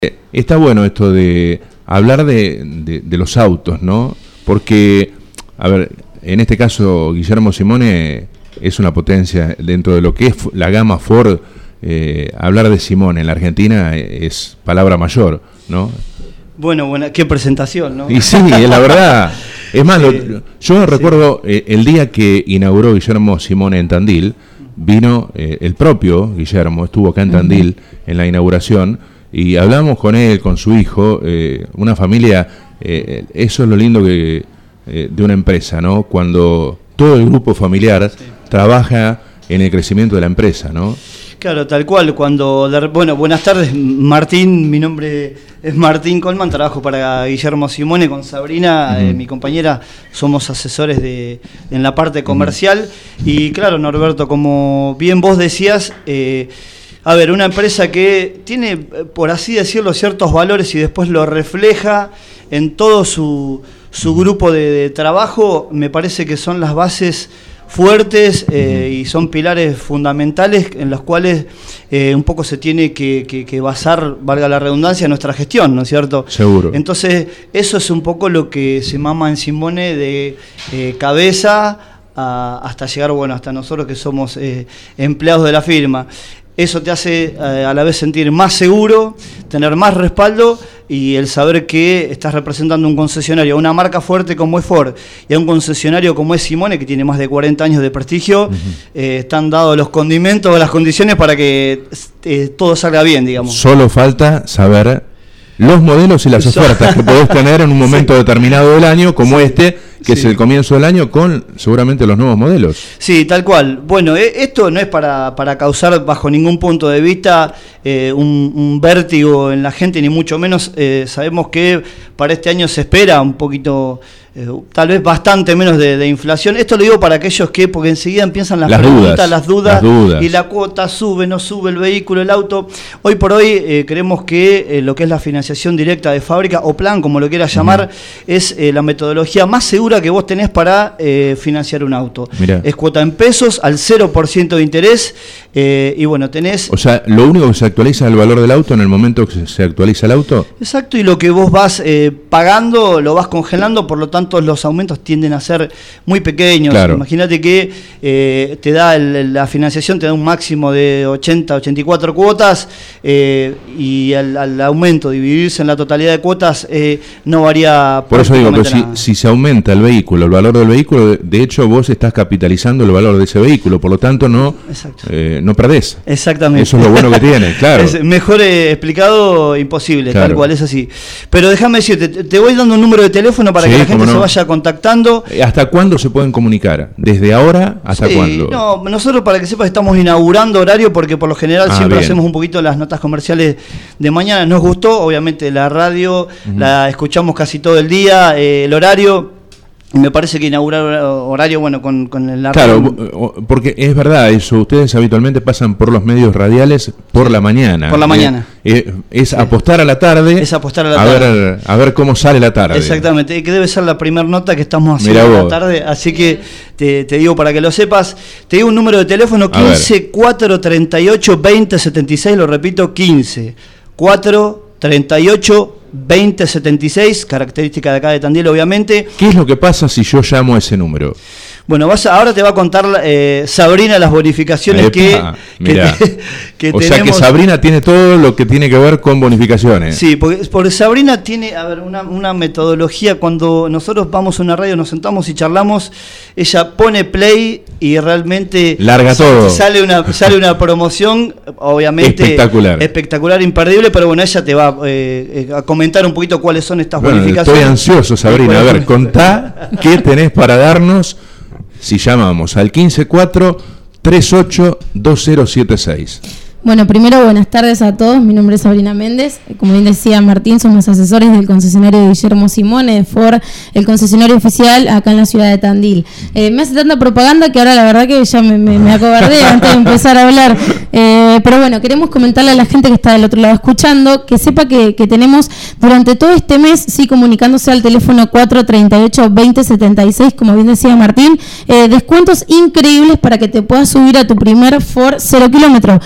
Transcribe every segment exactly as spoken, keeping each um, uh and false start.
Está bueno esto de hablar de, de, de los autos, ¿no? Porque, a ver, en este caso Guillermo Simone es una potencia dentro de lo que es la gama Ford. Eh, hablar de Simone en la Argentina es palabra mayor, ¿no? Bueno, buena, qué presentación, ¿no? Y sí, la verdad. Es más, sí, lo, yo sí. recuerdo eh, el día que inauguró Guillermo Simone en Tandil, vino eh, el propio Guillermo, estuvo acá en Tandil uh-huh. en la inauguración, y hablamos con él, con su hijo, eh, una familia, eh, eso es lo lindo que eh, de una empresa, ¿no? Cuando todo el grupo familiar sí. trabaja en el crecimiento de la empresa, ¿no? Claro, tal cual. Cuando, bueno, buenas tardes, Martín, mi nombre es Martín Colman, trabajo para Guillermo Simone con Sabrina, uh-huh. eh, mi compañera, somos asesores de en la parte comercial, uh-huh. y claro, Norberto, como bien vos decías, eh, a ver, una empresa que tiene, por así decirlo, ciertos valores y después lo refleja en todo su, su grupo de, de trabajo, me parece que son las bases fuertes eh, uh-huh. y son pilares fundamentales en los cuales eh, un poco se tiene que, que, que basar, valga la redundancia, nuestra gestión, ¿no es cierto? Seguro. Entonces, eso es un poco lo que se mama en Simone de eh, cabeza a, hasta llegar, bueno, hasta nosotros que somos eh, empleados de la firma. Eso te hace eh, a la vez sentir más seguro, tener más respaldo y el saber que estás representando un concesionario, una marca fuerte como es Ford y a un concesionario como es Simone, que tiene más de cuarenta años de prestigio, uh-huh. eh, están dados los condimentos, las condiciones para que eh, todo salga bien, digamos. Solo falta saber los modelos y las ofertas que podés tener en un momento sí. determinado del año, como sí. este, que sí. es el comienzo del año, con seguramente los nuevos modelos. Sí, tal cual. Bueno, eh, esto no es para, para causar bajo ningún punto de vista eh, un, un vértigo en la gente, ni mucho menos. Eh, sabemos que para este año se espera un poquito, eh, tal vez bastante menos de, de inflación. Esto lo digo para aquellos que, porque enseguida empiezan las, las preguntas, dudas, las, dudas, las dudas, y la cuota sube, no sube el vehículo, el auto. Hoy por hoy eh, creemos que eh, lo que es la financiación directa de fábrica, o plan, como lo quieras llamar, uh-huh. es eh, la metodología más segura que vos tenés para eh, financiar un auto. Mirá. Es cuota en pesos al cero por ciento de interés eh, y bueno, tenés... O sea, lo único que se actualiza es el valor del auto en el momento que se actualiza el auto. Exacto, y lo que vos vas eh, pagando lo vas congelando, por lo tanto los aumentos tienden a ser muy pequeños. Claro. Imagínate que eh, te da el, la financiación, te da un máximo de ochenta, ochenta y cuatro cuotas eh, y al, al aumento dividirse en la totalidad de cuotas eh, no varía. Por eso digo, pero si, si se aumenta el vehículo, el valor del vehículo, de hecho vos estás capitalizando el valor de ese vehículo, por lo tanto no, eh, no perdés. Exactamente. Eso es lo bueno que tiene, claro. Es mejor eh, explicado, imposible, claro. tal cual, es así. Pero déjame decirte, te, te voy dando un número de teléfono para sí, que la gente no. se vaya contactando. ¿Hasta cuándo se pueden comunicar? ¿Desde ahora hasta sí, cuándo? No, nosotros, para que sepas, estamos inaugurando horario porque por lo general ah, siempre bien. hacemos un poquito las notas comerciales de mañana. Nos gustó, obviamente la radio, uh-huh. la escuchamos casi todo el día, eh, el horario. Me parece que inaugurar horario, bueno, con, con la Claro, radio. Porque es verdad eso, ustedes habitualmente pasan por los medios radiales por sí, la mañana. Por la mañana. Eh, eh, es sí. apostar a la tarde. Es apostar a la a tarde. Ver, a ver cómo sale la tarde. Exactamente, que debe ser la primera nota que estamos haciendo a la tarde, así que te, te digo para que lo sepas. Te digo un número de teléfono, quince, cuatro, treinta y ocho, veinte, setenta y seis, lo repito, quince, cuatro, treinta y ocho, veinte setenta y seis, característica de acá de Tandil, obviamente. ¿Qué es lo que pasa si yo llamo a ese número? Bueno, vas a, ahora te va a contar eh, Sabrina las bonificaciones Epa, que, que, te, que o tenemos. sea que Sabrina tiene todo lo que tiene que ver con bonificaciones. Sí, porque, porque Sabrina tiene, a ver, una, una metodología. Cuando nosotros vamos a una radio, nos sentamos y charlamos, ella pone play y realmente larga todo. Sale una, sale una promoción, obviamente espectacular, espectacular, imperdible, pero bueno, ella te va eh, a comentar un poquito cuáles son estas bueno, bonificaciones. Estoy ansioso, Sabrina. A ver, contá qué tenés para darnos si llamamos al quince cuatro, treinta y ocho, veinte setenta y seis. Bueno, primero buenas tardes a todos, mi nombre es Sabrina Méndez, como bien decía Martín, somos asesores del concesionario de Guillermo Simone de Ford, el concesionario oficial acá en la ciudad de Tandil. Eh, me hace tanta propaganda que ahora la verdad que ya me, me, me acobardé antes de empezar a hablar, eh, pero bueno, queremos comentarle a la gente que está del otro lado escuchando, que sepa que, que tenemos durante todo este mes, sí, comunicándose al teléfono cuatro, treinta y ocho, veinte, setenta y seis, como bien decía Martín, eh, descuentos increíbles para que te puedas subir a tu primer Ford cero kilómetro, ya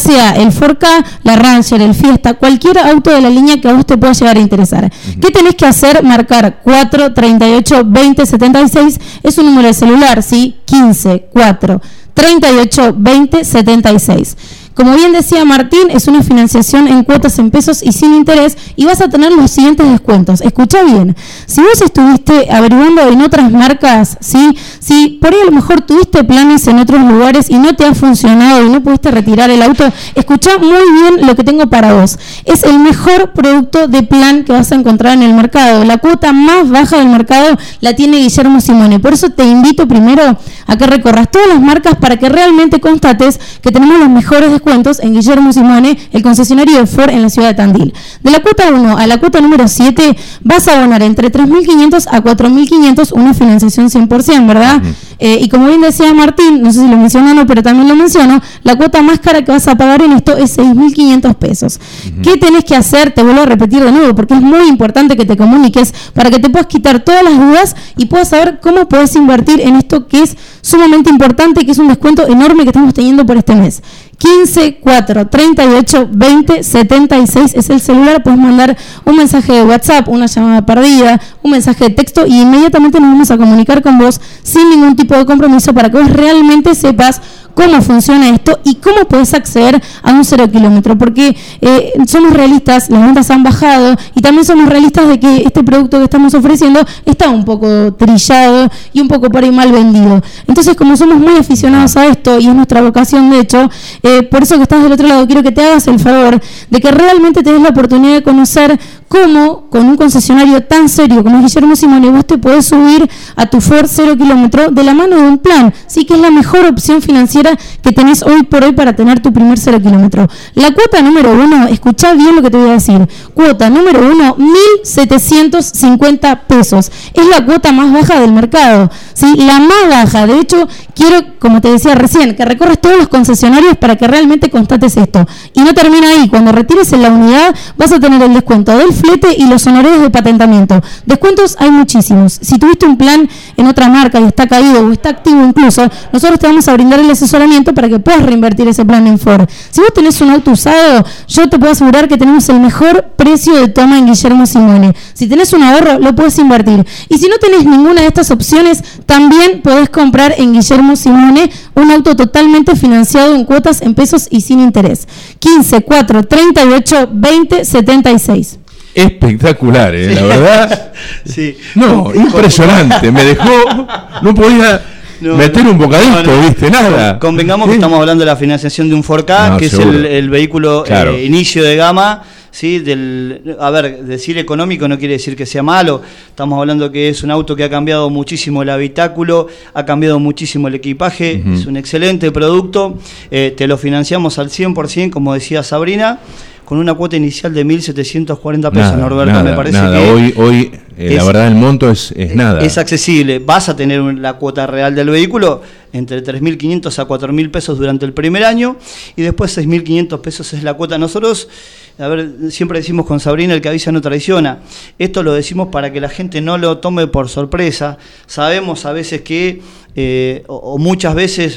sea el cuatro K, la Ranger, el Fiesta, cualquier auto de la línea que a vos te pueda llegar a interesar. Uh-huh. ¿Qué tenés que hacer? Marcar cuatro, treinta y ocho, veinte, setenta y seis, es un número de celular, ¿sí? quince, cuatro, treinta y ocho, veinte, setenta y seis. Como bien decía Martín, es una financiación en cuotas en pesos y sin interés, y vas a tener los siguientes descuentos. Escucha bien, si vos estuviste averiguando en otras marcas, ¿sí? Si por ahí a lo mejor tuviste planes en otros lugares y no te ha funcionado y no pudiste retirar el auto, escucha muy bien lo que tengo para vos. Es el mejor producto de plan que vas a encontrar en el mercado. La cuota más baja del mercado la tiene Guillermo Simone. Por eso te invito primero a que recorras todas las marcas para que realmente constates que tenemos los mejores descuentos en Guillermo Simone, el concesionario de Ford en la ciudad de Tandil. De la cuota uno a la cuota número siete vas a abonar entre tres mil quinientos a cuatro mil quinientos, una financiación cien por ciento, ¿verdad? Uh-huh. Eh, y como bien decía Martín, no sé si lo mencionó o no, pero también lo menciono, la cuota más cara que vas a pagar en esto es seis mil quinientos pesos. Uh-huh. ¿Qué tenés que hacer? Te vuelvo a repetir de nuevo, porque es muy importante que te comuniques para que te puedas quitar todas las dudas y puedas saber cómo puedes invertir en esto que es sumamente importante, que es un descuento enorme que estamos teniendo por este mes. quince, cuatro, treinta y ocho, veinte, setenta y seis es el celular. Puedes mandar un mensaje de WhatsApp, una llamada perdida, un mensaje de texto, y inmediatamente nos vamos a comunicar con vos sin ningún tipo de compromiso para que vos realmente sepas cómo funciona esto y cómo puedes acceder a un cero kilómetro, porque eh, somos realistas, las ventas han bajado, y también somos realistas de que este producto que estamos ofreciendo está un poco trillado y un poco por ahí mal vendido. Entonces, como somos muy aficionados a esto y es nuestra vocación, de hecho, eh, por eso que estás del otro lado, quiero que te hagas el favor de que realmente tenés la oportunidad de conocer cómo con un concesionario tan serio como es Guillermo Simone vos te podés subir a tu Ford cero kilómetro de la mano de un plan, sí, que es la mejor opción financiera que tenés hoy por hoy para tener tu primer cero kilómetro. La cuota número uno, escuchá bien lo que te voy a decir, cuota número uno, mil setecientos cincuenta pesos, es la cuota más baja del mercado, sí, la más baja. De hecho, quiero, como te decía recién, que recorres todos los concesionarios para que realmente constates esto, y no termina ahí. Cuando retires en la unidad vas a tener el descuento del flete y los honorarios de patentamiento. Descuentos hay muchísimos. Si tuviste un plan en otra marca y está caído o está activo incluso, nosotros te vamos a brindar el asesoramiento para que puedas reinvertir ese plan en Ford. Si vos tenés un auto usado, yo te puedo asegurar que tenemos el mejor precio de toma en Guillermo Simone. Si tenés un ahorro, lo puedes invertir. Y si no tenés ninguna de estas opciones, también podés comprar en Guillermo Simone un auto totalmente financiado en cuotas en pesos y sin interés. quince, cuatro, treinta y ocho, veinte, setenta y seis. Espectacular, ¿eh? Sí. La verdad. Sí. No, impresionante. Me dejó, no podía no, meter un bocadito, no, no. ¿Viste? Nada. Convengamos ¿Sí? que estamos hablando de la financiación de un cuatro K, no, que seguro. es el, el vehículo claro. eh, inicio de gama. Sí, del, a ver, decir económico no quiere decir que sea malo. Estamos hablando que es un auto que ha cambiado muchísimo el habitáculo, ha cambiado muchísimo el equipaje, uh-huh. es un excelente producto. Eh, te lo financiamos al cien por ciento, como decía Sabrina, con una cuota inicial de mil setecientos cuarenta pesos, nada, Norberto, nada, me parece nada. que hoy, hoy eh, es, la verdad el monto es, es nada. Es accesible, vas a tener la cuota real del vehículo entre tres mil quinientos a cuatro mil pesos durante el primer año, y después seis mil quinientos pesos es la cuota. Nosotros, a ver, siempre decimos con Sabrina, el que avisa no traiciona. Esto lo decimos para que la gente no lo tome por sorpresa. Sabemos a veces que, eh, o, o muchas veces,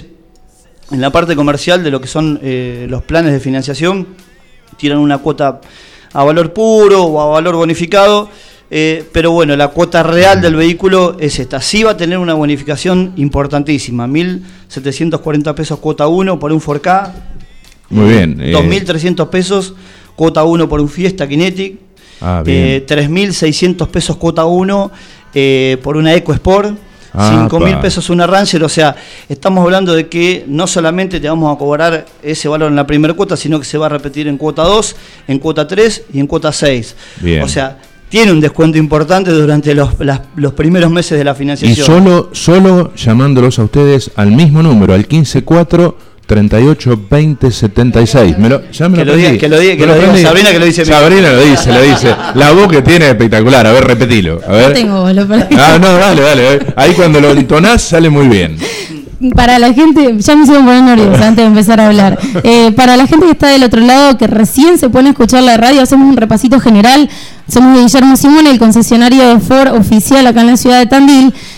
en la parte comercial de lo que son eh, los planes de financiación, tiran una cuota a valor puro o a valor bonificado, eh, pero bueno, la cuota real del vehículo es esta. Sí va a tener una bonificación importantísima, mil setecientos cuarenta pesos cuota uno por un cuatro K, muy bien, eh. dos mil trescientos pesos cuota uno por un Fiesta Kinetic, ah, eh, tres mil seiscientos pesos cuota uno eh, por una EcoSport, cinco mil pesos una Ranger. O sea, estamos hablando de que no solamente te vamos a cobrar ese valor en la primera cuota, sino que se va a repetir en cuota dos, en cuota tres y en cuota seis. Bien. O sea, tiene un descuento importante durante los, las, los primeros meses de la financiación. Y solo, solo llamándolos a ustedes al mismo número, al quince cuatro, treinta y ocho, veinte, setenta y seis. Me lo, ya me que lo lo diga, que lo diga, que lo diga Sabrina, que lo dice. Sabrina lo dice, lo dice. La voz que tiene es espectacular. A ver, repetilo. A ver. No tengo voz, lo perdí. Ah, no, dale, dale. Ahí cuando lo entonás sale muy bien. Para la gente, ya me hicieron poner nerviosa antes de empezar a hablar. Eh, para la gente que está del otro lado, que recién se pone a escuchar la radio, hacemos un repasito general. Somos de Guillermo Simone, el concesionario de Ford oficial acá en la ciudad de Tandil,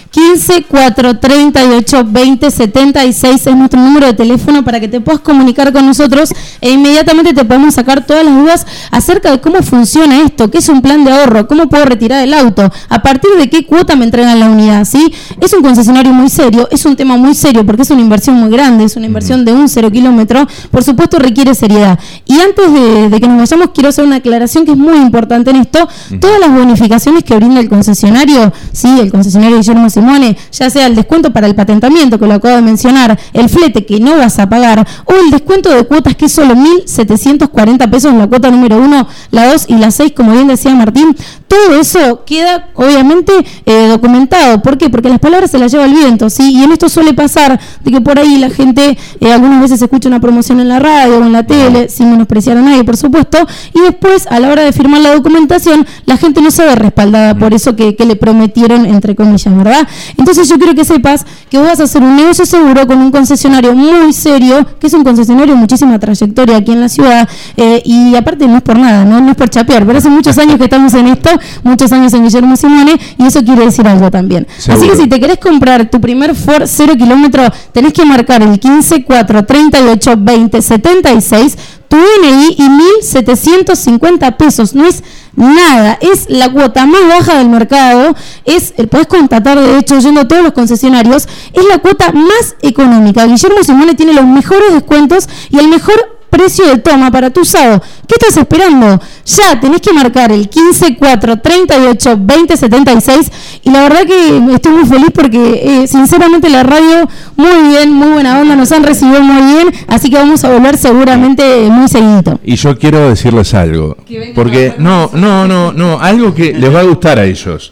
quince, cuatro, treinta y ocho, veinte, setenta y seis es nuestro número de teléfono para que te puedas comunicar con nosotros e inmediatamente te podemos sacar todas las dudas acerca de cómo funciona esto, qué es un plan de ahorro, cómo puedo retirar el auto, a partir de qué cuota me entregan la unidad, ¿sí? Es un concesionario muy serio, es un tema muy serio porque es una inversión muy grande, es una inversión de un cero kilómetro, por supuesto requiere seriedad. Y antes de, de que nos vayamos, quiero hacer una aclaración que es muy importante en esto. Uh-huh. Todas las bonificaciones que brinda el concesionario, sí, el concesionario Guillermo Simone, ya sea el descuento para el patentamiento, que lo acabo de mencionar, el flete que no vas a pagar, o el descuento de cuotas que es solo mil setecientos cuarenta pesos, la cuota número uno, la dos y la seis, como bien decía Martín, todo eso queda obviamente eh, documentado. ¿Por qué? Porque las palabras se las lleva el viento, ¿sí? Y en esto suele pasar de que por ahí la gente eh, algunas veces escucha una promoción en la radio o en la tele, sin menospreciar a nadie, por supuesto, y después a la hora de firmar la documentación la gente no se ve respaldada por eso que, que le prometieron, entre comillas, ¿verdad? Entonces yo quiero que sepas que vos vas a hacer un negocio seguro con un concesionario muy serio, que es un concesionario de muchísima trayectoria aquí en la ciudad, eh, y aparte no es por nada, ¿no? no es por chapear, pero hace muchos años que estamos en esto, muchos años en Guillermo Simone, y eso quiere decir algo también. Seguro. Así que si te querés comprar tu primer Ford cero kilómetro, tenés que marcar el quince, cuatro, treinta y ocho, veinte, setenta y seis, tu N I y mil setecientos cincuenta pesos, no es nada, es la cuota más baja del mercado, es, podés constatar de hecho yendo a todos los concesionarios, es la cuota más económica. Guillermo Simone tiene los mejores descuentos y el mejor precio de toma para tu usado. ¿Qué estás esperando? Ya tenés que marcar el quince, cuatro, treinta y ocho, veinte, setenta y seis, y la verdad que estoy muy feliz porque eh, sinceramente la radio muy bien, muy buena onda, nos han recibido muy bien, así que vamos a volver seguramente muy seguidito. Y yo quiero decirles algo, porque no, no, no, no, algo que les va a gustar a ellos.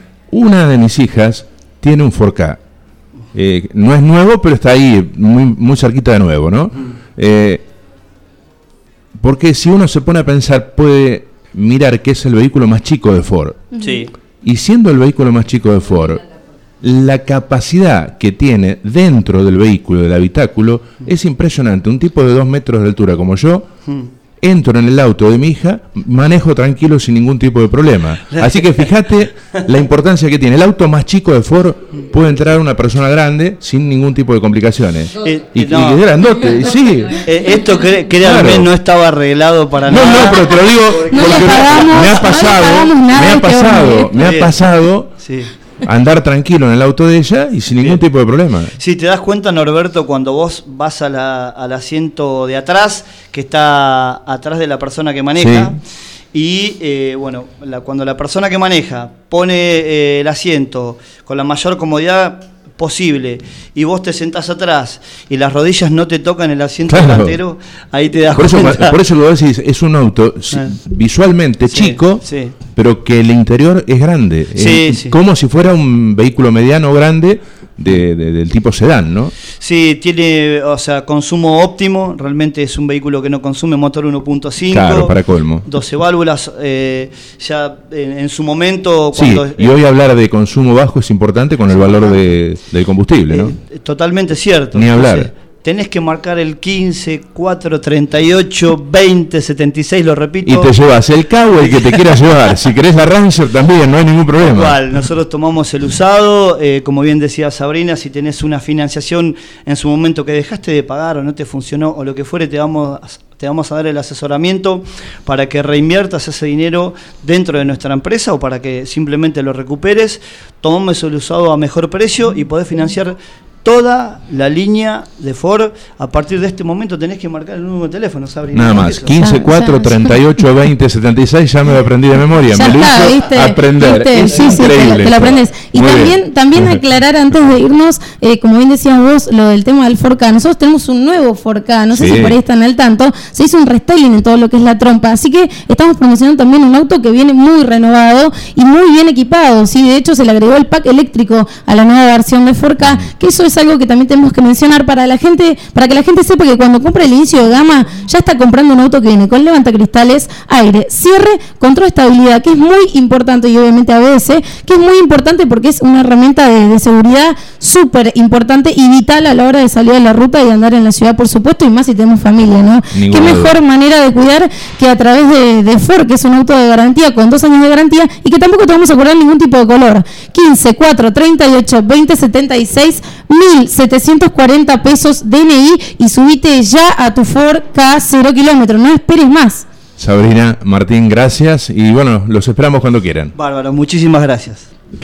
Una de mis hijas tiene un cuatro K, eh, no es nuevo, pero está ahí muy, muy cerquita de nuevo, ¿no? Eh, Porque si uno se pone a pensar, puede mirar que es el vehículo más chico de Ford. Sí. Y siendo el vehículo más chico de Ford, la capacidad que tiene dentro del vehículo, del habitáculo, es impresionante. Un tipo de dos metros de altura como yo, entro en el auto de mi hija, manejo tranquilo sin ningún tipo de problema. Así que fíjate la importancia que tiene. El auto más chico de Ford puede entrar una persona grande sin ningún tipo de complicaciones. Eh, y, no. y es grandote, y sí. Eh, esto cre créanme, claro. no estaba arreglado para no, nada. No, no, pero te lo digo porque, no porque pagamos, me ha pasado, no me ha pasado, me ha pasado. Sí. Andar tranquilo en el auto de ella y sin ningún Bien. tipo de problema. Sí, te das cuenta, Norberto, cuando vos vas a la, al asiento de atrás, que está atrás de la persona que maneja, sí. y eh, bueno, la, cuando la persona que maneja pone eh, el asiento con la mayor comodidad posible y vos te sentás atrás y las rodillas no te tocan el asiento claro. delantero, ahí te das por cuenta. Eso, por eso lo decís, es un auto ah. visualmente sí, chico, sí. pero que el interior es grande, sí, es sí. como si fuera un vehículo mediano o grande de, de, del tipo sedán, ¿no? Sí, tiene, o sea, consumo óptimo, realmente es un vehículo que no consume motor uno punto cinco, claro, para colmo. doce válvulas, eh, ya en, en su momento... Cuando, sí, y hoy hablar de consumo bajo es importante con el valor de, del combustible, ¿no? Eh, totalmente cierto. Ni hablar. Entonces, tenés que marcar el quince, cuatro, treinta y ocho, veinte, setenta y seis, lo repito. Y te llevas el K o el que te quieras llevar. Si querés la Ranger también, no hay ningún problema. Igual, nosotros tomamos el usado, eh, como bien decía Sabrina, si tenés una financiación en su momento que dejaste de pagar o no te funcionó o lo que fuere, te vamos, te vamos a dar el asesoramiento para que reinviertas ese dinero dentro de nuestra empresa o para que simplemente lo recuperes. Tomamos el usado a mejor precio y podés financiar toda la línea de Ford. A partir de este momento tenés que marcar el número de teléfono, Sabrina. Nada más, quince, cuatro, treinta y ocho, veinte, setenta y seis, ya me lo aprendí de memoria. Ya me está, lo hizo ¿viste? aprender. ¿Viste? Es sí, increíble. Sí, te, te lo aprendes. Y Muy también, bien. también aclarar antes de irnos, eh, como bien decías vos, lo del tema del cuatro K. Nosotros tenemos un nuevo cuatro K, no sé sí. si por ahí están al tanto. Se hizo un restyling en todo lo que es la trompa. Así que estamos promocionando también un auto que viene muy renovado y muy bien equipado. ¿sí? De hecho, se le agregó el pack eléctrico a la nueva versión de cuatro K, que eso es es algo que también tenemos que mencionar para la gente, para que la gente sepa que cuando compra el inicio de gama, ya está comprando un auto que viene con levantacristales, aire, cierre, control de estabilidad, que es muy importante, y obviamente A B S, que es muy importante porque es una herramienta de, de seguridad súper importante y vital a la hora de salir a la ruta y andar en la ciudad, por supuesto, y más si tenemos familia, ¿no? Ninguna Qué mejor duda. manera de cuidar que a través de, de Ford, que es un auto de garantía con dos años de garantía y que tampoco te vamos a cobrar ningún tipo de color. quince, cuatro, treinta y ocho, veinte, setenta y seis, mil setecientos cuarenta pesos D N I y subite ya a tu Ford K cero kilómetros, no esperes más. Sabrina, Martín, gracias y bueno, los esperamos cuando quieran. Bárbaro, muchísimas gracias.